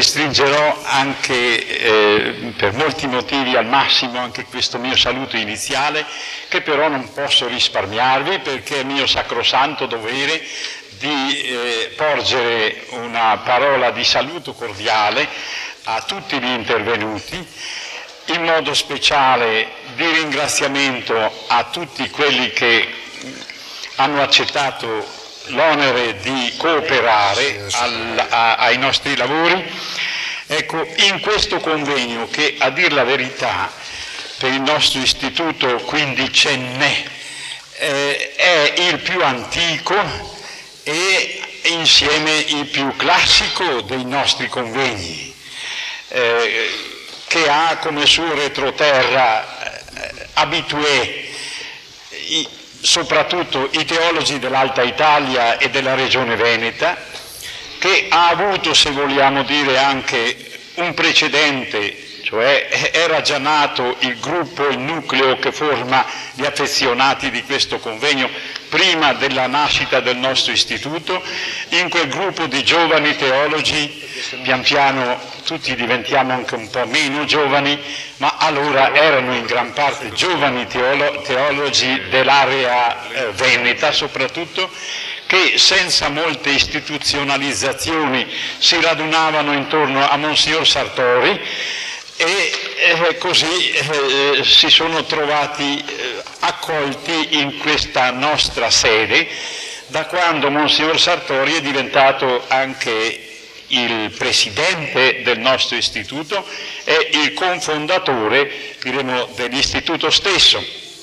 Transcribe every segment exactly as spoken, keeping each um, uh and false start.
restringerò anche eh, per molti motivi al massimo anche questo mio saluto iniziale, che però non posso risparmiarvi perché è mio sacrosanto dovere di eh, porgere una parola di saluto cordiale a tutti gli intervenuti, in modo speciale di ringraziamento a tutti quelli che hanno accettato l'onere di cooperare al, a, ai nostri lavori. Ecco, in questo convegno che, a dir la verità, per il nostro istituto quindicenne eh, è il più antico e insieme il più classico dei nostri convegni, eh, che ha come suo retroterra eh, abitué i, soprattutto i teologi dell'Alta Italia e della Regione Veneta, che ha avuto, se vogliamo dire, anche un precedente, cioè era già nato il gruppo, il nucleo che forma gli affezionati di questo convegno prima della nascita del nostro istituto. In quel gruppo di giovani teologi pian piano tutti diventiamo anche un po' meno giovani, ma allora erano in gran parte giovani teolo- teologi dell'area eh, veneta soprattutto, che senza molte istituzionalizzazioni si radunavano intorno a Monsignor Sartori e eh, così eh, si sono trovati eh, accolti in questa nostra sede, da quando Monsignor Sartori è diventato anche il presidente del nostro istituto e il confondatore, diremo, dell'istituto stesso.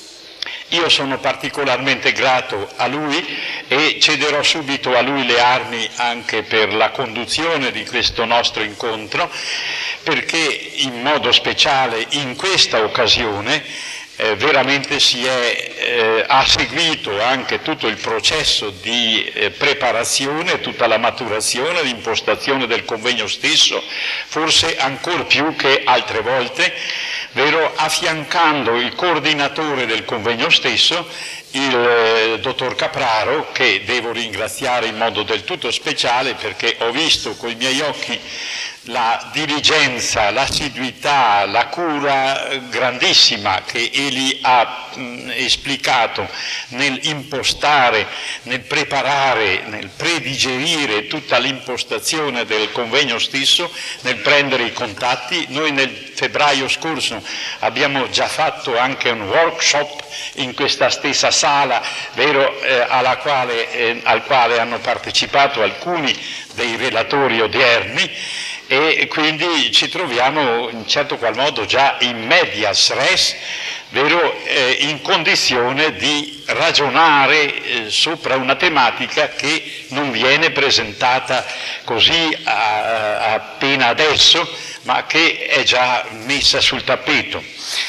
Io sono particolarmente grato a lui e cederò subito a lui le armi anche per la conduzione di questo nostro incontro, perché in modo speciale in questa occasione eh, veramente si è, eh, ha seguito anche tutto il processo di eh, preparazione, tutta la maturazione, l'impostazione del convegno stesso, forse ancor più che altre volte, vero, affiancando il coordinatore del convegno stesso, il eh, dottor Capraro, che devo ringraziare in modo del tutto speciale perché ho visto coi miei occhi la diligenza, l'assiduità, la cura grandissima che egli ha mh, esplicato nel impostare, nel preparare, nel predigerire tutta l'impostazione del convegno stesso, nel prendere i contatti. Noi nel febbraio scorso abbiamo già fatto anche un workshop in questa stessa sala, vero, eh, alla quale, eh, al quale hanno partecipato alcuni dei relatori odierni, e quindi ci troviamo in certo qual modo già in medias res, vero, eh, in condizione di ragionare eh, sopra una tematica che non viene presentata così a, appena adesso, ma che è già messa sul tappeto.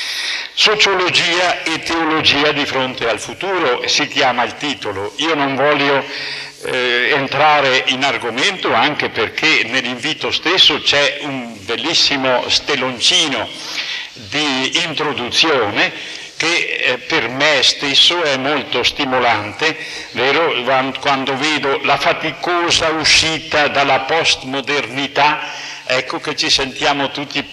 Sociologia e teologia di fronte al futuro si chiama il titolo. Io non voglio Eh, entrare in argomento, anche perché nell'invito stesso c'è un bellissimo steloncino di introduzione che eh, per me stesso è molto stimolante, vero? Quando vedo la faticosa uscita dalla postmodernità, ecco che ci sentiamo tutti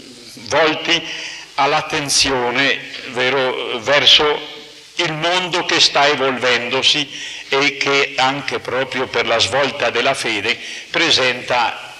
volti all'attenzione, vero, verso il mondo che sta evolvendosi e che anche proprio per la svolta della fede presenta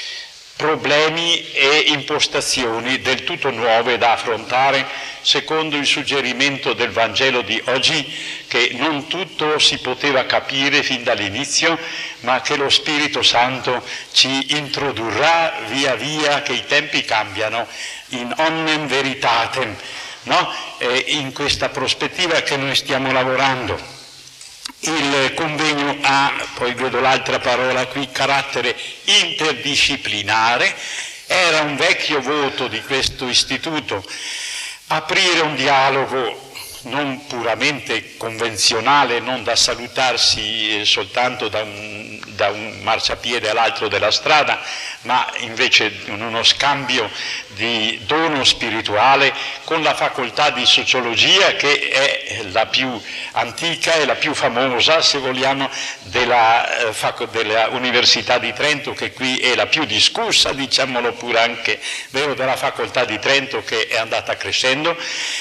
problemi e impostazioni del tutto nuove da affrontare, secondo il suggerimento del Vangelo di oggi, che non tutto si poteva capire fin dall'inizio, ma che lo Spirito Santo ci introdurrà via via che i tempi cambiano, in omnem veritatem, no? E in questa prospettiva che noi stiamo lavorando. Il convegno ha, poi vedo l'altra parola qui, carattere interdisciplinare. Era un vecchio voto di questo istituto aprire un dialogo non puramente convenzionale, non da salutarsi soltanto da un, da un marciapiede all'altro della strada, ma invece uno scambio di dono spirituale con la facoltà di sociologia, che è la più antica e la più famosa, se vogliamo, della, eh, della Università di Trento, che qui è la più discussa, diciamolo pure anche, vero, della facoltà di Trento, che è andata crescendo.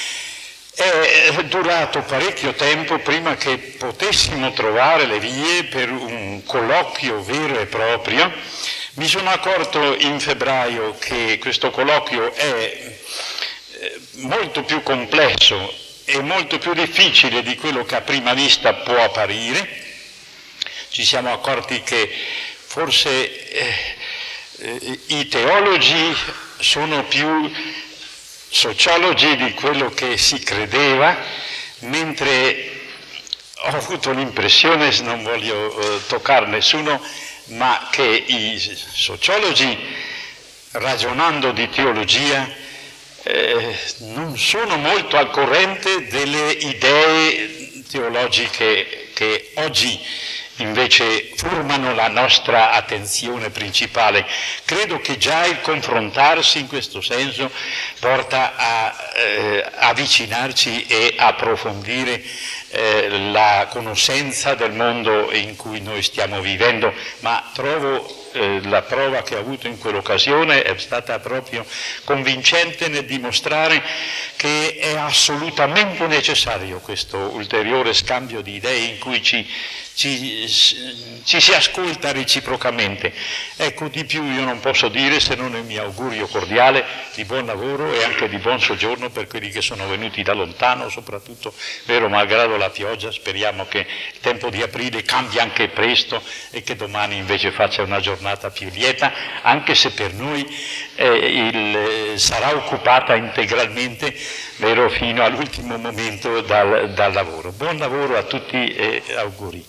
È durato parecchio tempo prima che potessimo trovare le vie per un colloquio vero e proprio. Mi sono accorto in febbraio che questo colloquio è molto più complesso e molto più difficile di quello che a prima vista può apparire. Ci siamo accorti che forse eh, eh, i teologi sono più sociologi di quello che si credeva, mentre ho avuto l'impressione, non voglio eh, toccare nessuno, ma che i sociologi, ragionando di teologia, eh, non sono molto al corrente delle idee teologiche che oggi invece formano la nostra attenzione principale. Credo che già il confrontarsi in questo senso porta a eh, avvicinarci e approfondire eh, la conoscenza del mondo in cui noi stiamo vivendo, ma trovo eh, la prova che ho avuto in quell'occasione è stata proprio convincente nel dimostrare che è assolutamente necessario questo ulteriore scambio di idee in cui ci Ci, ci si ascolta reciprocamente. Ecco, di più io non posso dire se non il mio augurio cordiale di buon lavoro e anche di buon soggiorno per quelli che sono venuti da lontano, soprattutto, vero, malgrado la pioggia. Speriamo che il tempo di aprile cambi anche presto e che domani invece faccia una giornata più lieta, anche se per noi eh, il, sarà occupata integralmente, vero, fino all'ultimo momento dal, dal lavoro. Buon lavoro a tutti e auguri.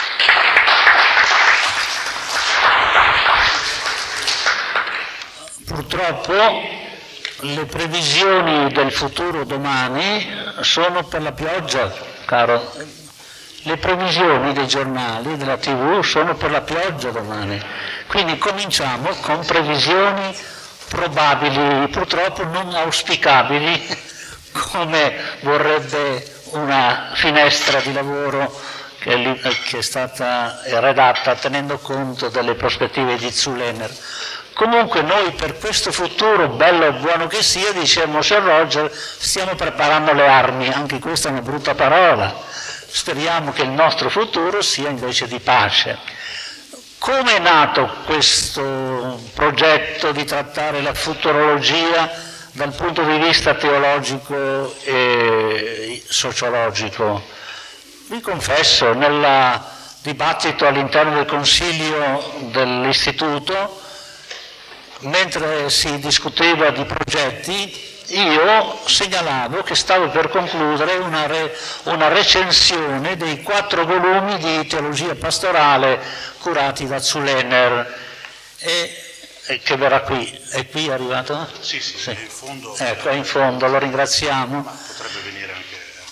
Purtroppo le previsioni del futuro domani sono per la pioggia, caro. Le previsioni dei giornali, della tivù, sono per la pioggia domani. Quindi cominciamo con previsioni probabili, purtroppo non auspicabili, come vorrebbe una finestra di lavoro che è stata redatta tenendo conto delle prospettive di Zulener. Comunque noi per questo futuro, bello e buono che sia, diceva Sir Roger, stiamo preparando le armi, anche questa è una brutta parola. Speriamo che il nostro futuro sia invece di pace. Come è nato questo progetto di trattare la futurologia dal punto di vista teologico e sociologico? Vi confesso, nel dibattito all'interno del consiglio dell'istituto, mentre si discuteva di progetti, io segnalavo che stavo per concludere una, re, una recensione dei quattro volumi di teologia pastorale curati da Zulener, e, e che verrà qui. È qui, è arrivato? Sì, sì, sì. È in fondo. Ecco, è in fondo, lo ringraziamo. Ma potrebbe venire anche.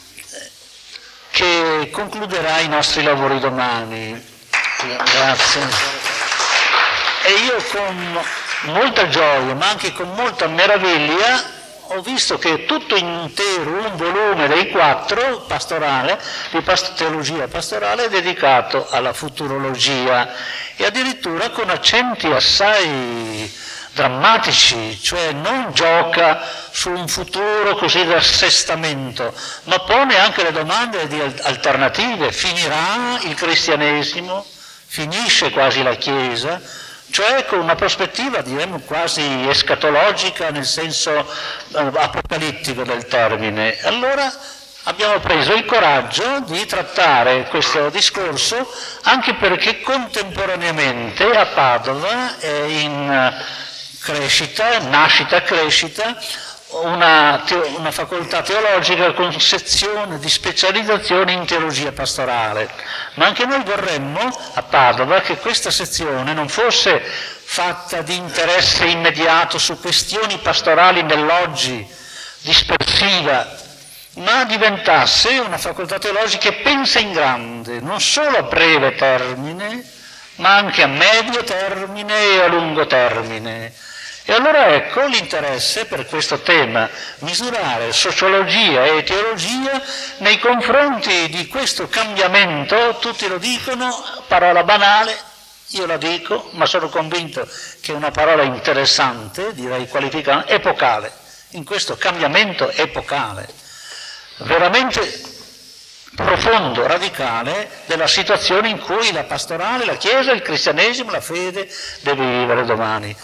Che concluderà i nostri lavori domani. Grazie. E io con molta gioia, ma anche con molta meraviglia, ho visto che tutto intero un volume dei quattro pastorale, di past- teologia pastorale, è dedicato alla futurologia, e addirittura con accenti assai drammatici, cioè non gioca su un futuro così di assestamento, ma pone anche le domande di alternative. Finirà il cristianesimo? Finisce quasi la Chiesa? Cioè con una prospettiva, diremmo, quasi escatologica nel senso eh, apocalittico del termine. Allora abbiamo preso il coraggio di trattare questo discorso, anche perché contemporaneamente a Padova è in crescita, nascita crescita, una, teo, una facoltà teologica con sezione di specializzazione in teologia pastorale. Ma anche noi vorremmo a Padova che questa sezione non fosse fatta di interesse immediato su questioni pastorali nell'oggi, dispersiva, ma diventasse una facoltà teologica che pensa in grande, non solo a breve termine, ma anche a medio termine e a lungo termine. E allora ecco l'interesse per questo tema, misurare sociologia e teologia nei confronti di questo cambiamento. Tutti lo dicono, parola banale, io la dico, ma sono convinto che è una parola interessante, direi qualificante, epocale, in questo cambiamento epocale, veramente profondo, radicale, della situazione in cui la pastorale, la Chiesa, il cristianesimo, la fede deve vivere domani.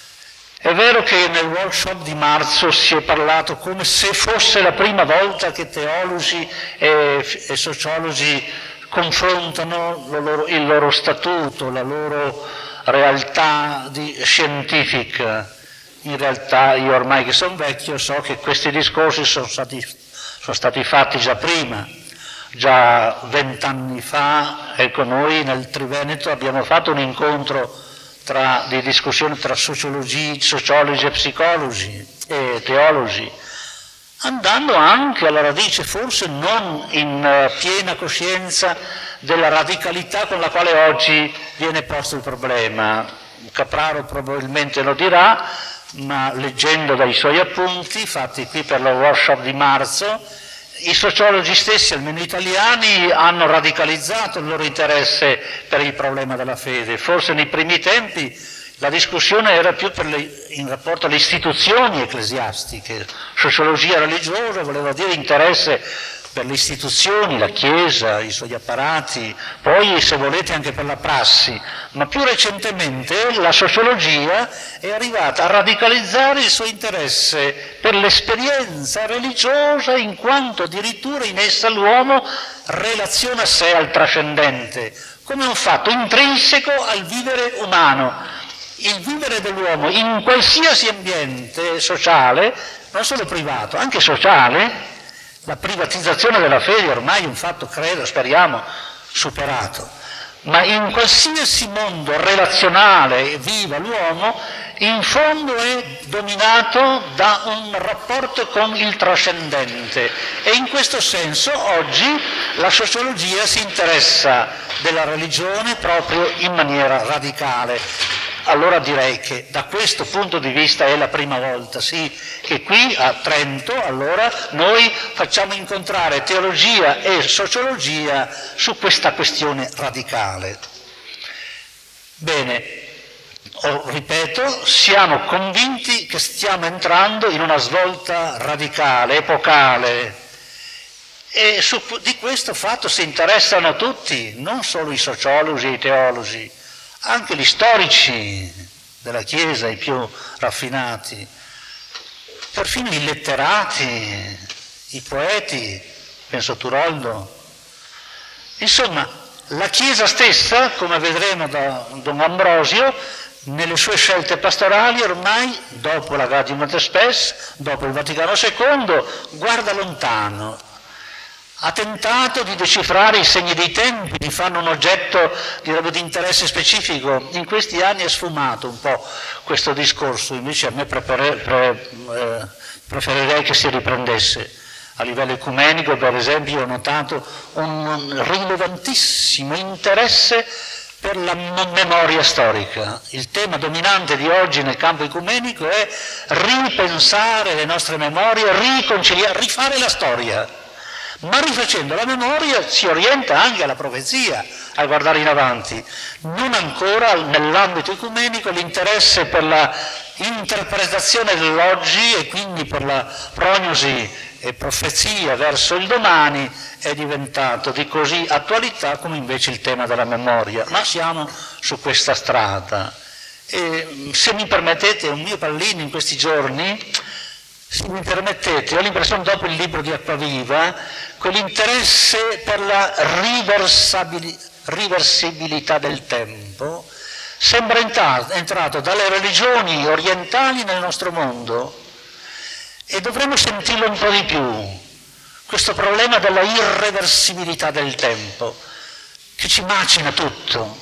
È vero che nel workshop di marzo si è parlato come se fosse la prima volta che teologi e, e sociologi confrontano lo loro, il loro statuto, la loro realtà di, scientifica. In realtà io ormai che sono vecchio so che questi discorsi sono stati, sono stati fatti già prima. Già vent'anni fa, ecco, noi nel Triveneto abbiamo fatto un incontro tra, di discussione tra sociologi, sociologi e psicologi e teologi, andando anche alla radice, forse non in uh, piena coscienza della radicalità con la quale oggi viene posto il problema. Capraro probabilmente lo dirà, ma leggendo dai suoi appunti, fatti qui per lo workshop di marzo, i sociologi stessi, almeno italiani, hanno radicalizzato il loro interesse per il problema della fede. Forse nei primi tempi la discussione era più per le, in rapporto alle istituzioni ecclesiastiche. Sociologia religiosa voleva dire interesse per le istituzioni, la Chiesa, i suoi apparati, poi se volete anche per la prassi, ma più recentemente la sociologia è arrivata a radicalizzare il suo interesse per l'esperienza religiosa, in quanto addirittura in essa l'uomo relaziona sé al trascendente, come un fatto intrinseco al vivere umano. Il vivere dell'uomo in qualsiasi ambiente sociale, non solo privato, anche sociale. La privatizzazione della fede ormai è un fatto, credo, speriamo, superato, ma in qualsiasi mondo relazionale viva l'uomo, in fondo è dominato da un rapporto con il trascendente, e in questo senso oggi la sociologia si interessa della religione proprio in maniera radicale. Allora direi che da questo punto di vista è la prima volta, sì, che qui a Trento allora noi facciamo incontrare teologia e sociologia su questa questione radicale. Bene, oh, ripeto, siamo convinti che stiamo entrando in una svolta radicale, epocale, e su, di questo fatto si interessano tutti, non solo i sociologi e i teologi, anche gli storici della Chiesa, i più raffinati, perfino i letterati, i poeti, penso a Turoldo. Insomma, la Chiesa stessa, come vedremo da Don Ambrosio, nelle sue scelte pastorali ormai, dopo la Gaudium et Spes, dopo il Vaticano secondo, guarda lontano. Ha tentato di decifrare i segni dei tempi, di farne un oggetto di interesse specifico. In questi anni è sfumato un po' questo discorso, invece a me prepare, pre, eh, preferirei che si riprendesse. A livello ecumenico, per esempio, ho notato un rilevantissimo interesse per la memoria storica. Il tema dominante di oggi nel campo ecumenico è ripensare le nostre memorie, riconciliare, rifare la storia. Ma rifacendo la memoria si orienta anche alla profezia, a guardare in avanti. Non ancora nell'ambito ecumenico l'interesse per la interpretazione dell'oggi e quindi per la prognosi e profezia verso il domani è diventato di così attualità come invece il tema della memoria. Ma siamo su questa strada. E, se mi permettete un mio pallino in questi giorni, se mi permettete, ho l'impressione dopo il libro di Acquaviva, quell'interesse per la riversibilità del tempo sembra entrato dalle religioni orientali nel nostro mondo, e dovremmo sentirlo un po' di più, questo problema della irreversibilità del tempo, che ci macina tutto,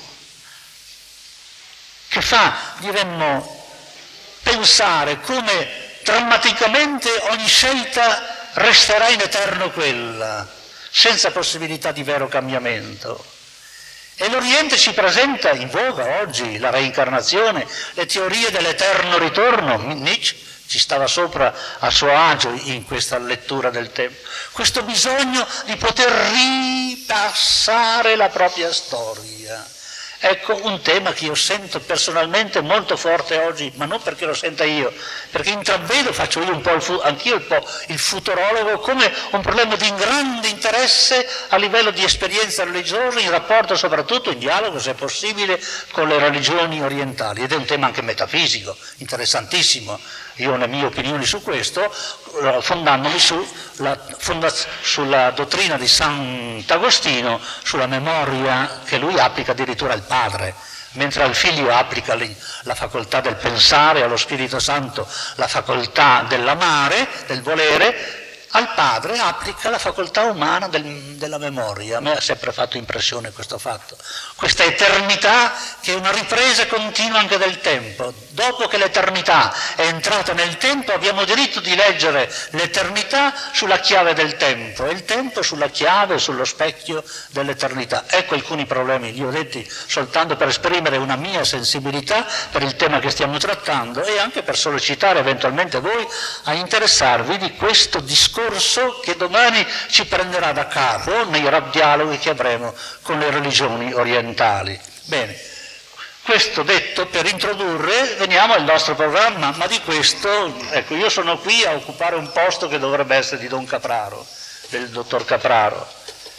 che fa, diremmo, pensare come drammaticamente ogni scelta resterà in eterno quella, senza possibilità di vero cambiamento. E l'Oriente ci presenta in voga oggi la reincarnazione, le teorie dell'eterno ritorno. Nietzsche ci stava sopra a suo agio in questa lettura del tempo. Questo bisogno di poter ripassare la propria storia. Ecco un tema che io sento personalmente molto forte oggi, ma non perché lo senta io, perché intravedo, faccio io un po' il fu- anch'io un po' il futurologo, come un problema di grande interesse a livello di esperienza religiosa, in rapporto soprattutto, in dialogo se possibile, con le religioni orientali. Ed è un tema anche metafisico, interessantissimo. Io ho le mie opinioni su questo, fondandomi sulla, fonda, sulla dottrina di Sant'Agostino, sulla memoria che lui applica addirittura al padre, mentre al figlio applica la facoltà del pensare, allo Spirito Santo la facoltà dell'amare, del volere, al padre applica la facoltà umana del, della memoria. A me ha sempre fatto impressione questo fatto, questa eternità che è una ripresa continua anche del tempo. Dopo che l'eternità è entrata nel tempo abbiamo diritto di leggere l'eternità sulla chiave del tempo e il tempo sulla chiave, sullo specchio dell'eternità. Ecco alcuni problemi, li ho detti soltanto per esprimere una mia sensibilità per il tema che stiamo trattando e anche per sollecitare eventualmente voi a interessarvi di questo discorso che domani ci prenderà da capo nei dialoghi che avremo con le religioni orientali. Bene, questo detto per introdurre, veniamo al nostro programma, ma di questo, ecco, io sono qui a occupare un posto che dovrebbe essere di Don Capraro, del dottor Capraro.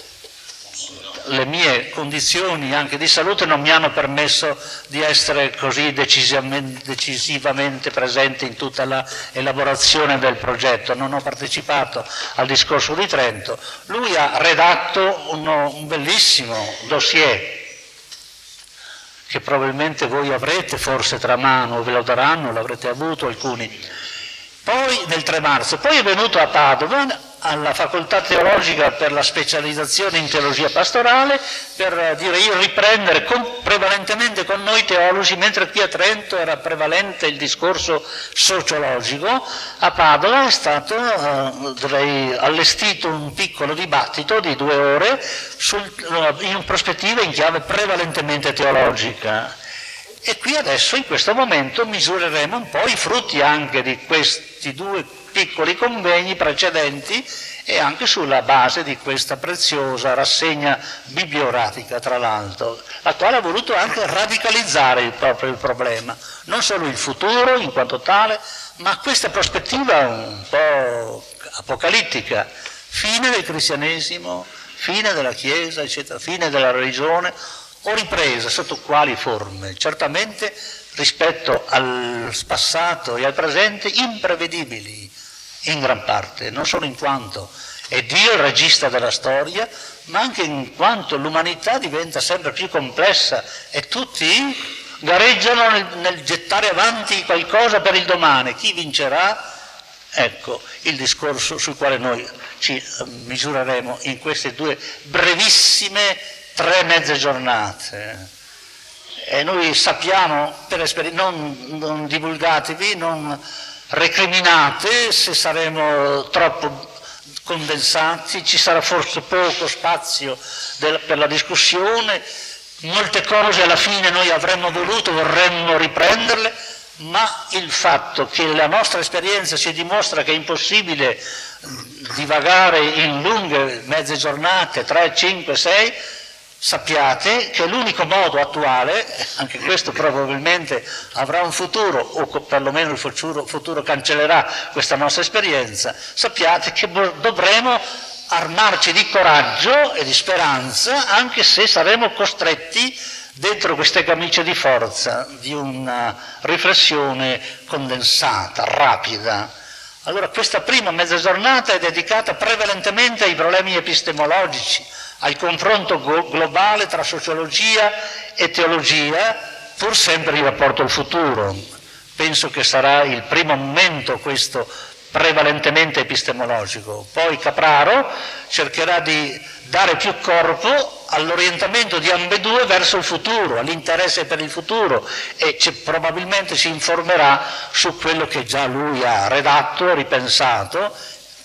Le mie condizioni anche di salute non mi hanno permesso di essere così decisivamente presente in tutta la elaborazione del progetto. Non ho partecipato al discorso di Trento. Lui ha redatto uno, un bellissimo dossier che probabilmente voi avrete forse tra mano, ve lo daranno, l'avrete avuto alcuni. Poi nel tre marzo, poi è venuto a Padova alla facoltà teologica per la specializzazione in teologia pastorale, per dire io riprendere con, prevalentemente con noi teologi, mentre qui a Trento era prevalente il discorso sociologico. A Padova è stato eh, direi, allestito un piccolo dibattito di due ore sul, in prospettiva in chiave prevalentemente teologica. E qui adesso in questo momento misureremo un po' i frutti anche di questi due piccoli convegni precedenti e anche sulla base di questa preziosa rassegna bibliografica, tra l'altro, la quale ha voluto anche radicalizzare il proprio il problema, non solo il futuro in quanto tale, ma questa prospettiva un po' apocalittica, fine del cristianesimo, fine della Chiesa, eccetera, fine della religione, o ripresa, sotto quali forme? Certamente rispetto al passato e al presente imprevedibili in gran parte, non solo in quanto è Dio il regista della storia, ma anche in quanto l'umanità diventa sempre più complessa e tutti gareggiano nel, nel gettare avanti qualcosa per il domani. Chi vincerà? Ecco il discorso sul quale noi ci misureremo in queste due brevissime tre mezze giornate. E noi sappiamo, per esperienza, non, non divulgatevi, non recriminate se saremo troppo condensati, ci sarà forse poco spazio del, per la discussione, molte cose alla fine noi avremmo voluto, vorremmo riprenderle, ma il fatto che la nostra esperienza ci dimostra che è impossibile divagare in lunghe mezze giornate, tre, cinque, sei, sappiate che l'unico modo attuale, anche questo probabilmente avrà un futuro, o perlomeno il futuro, futuro cancellerà questa nostra esperienza, sappiate che dovremo armarci di coraggio e di speranza, anche se saremo costretti dentro queste camicie di forza di una riflessione condensata, rapida. Allora questa prima mezza giornata è dedicata prevalentemente ai problemi epistemologici, al confronto globale tra sociologia e teologia, pur sempre in rapporto al futuro. Penso che sarà il primo momento questo prevalentemente epistemologico. Poi Capraro cercherà di dare più corpo all'orientamento di ambedue verso il futuro, all'interesse per il futuro, e ci, probabilmente ci informerà su quello che già lui ha redatto, ripensato,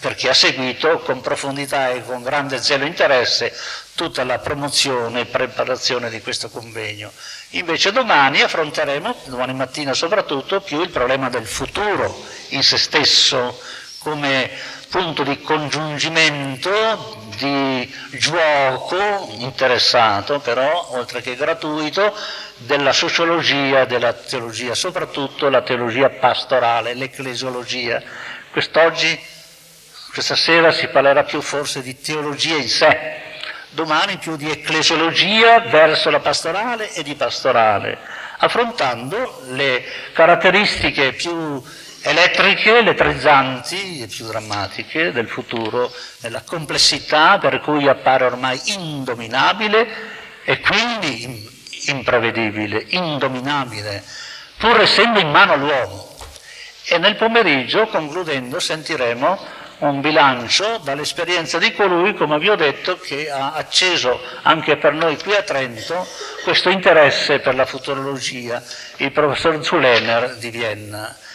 per chi ha seguito con profondità e con grande zelo e interesse tutta la promozione e preparazione di questo convegno. Invece domani affronteremo, domani mattina soprattutto, più il problema del futuro in se stesso, come punto di congiungimento, di gioco interessato, però, oltre che gratuito, della sociologia, della teologia, soprattutto la teologia pastorale, l'ecclesiologia. Quest'oggi, questa sera si parlerà più forse di teologia in sé, domani più di ecclesiologia verso la pastorale e di pastorale, affrontando le caratteristiche più elettriche, elettrizzanti e più drammatiche del futuro, nella complessità per cui appare ormai indominabile e quindi imprevedibile, indominabile, pur essendo in mano all'uomo. E nel pomeriggio, concludendo, sentiremo un bilancio dall'esperienza di colui, come vi ho detto, che ha acceso anche per noi qui a Trento questo interesse per la futurologia, il professor Zulener di Vienna.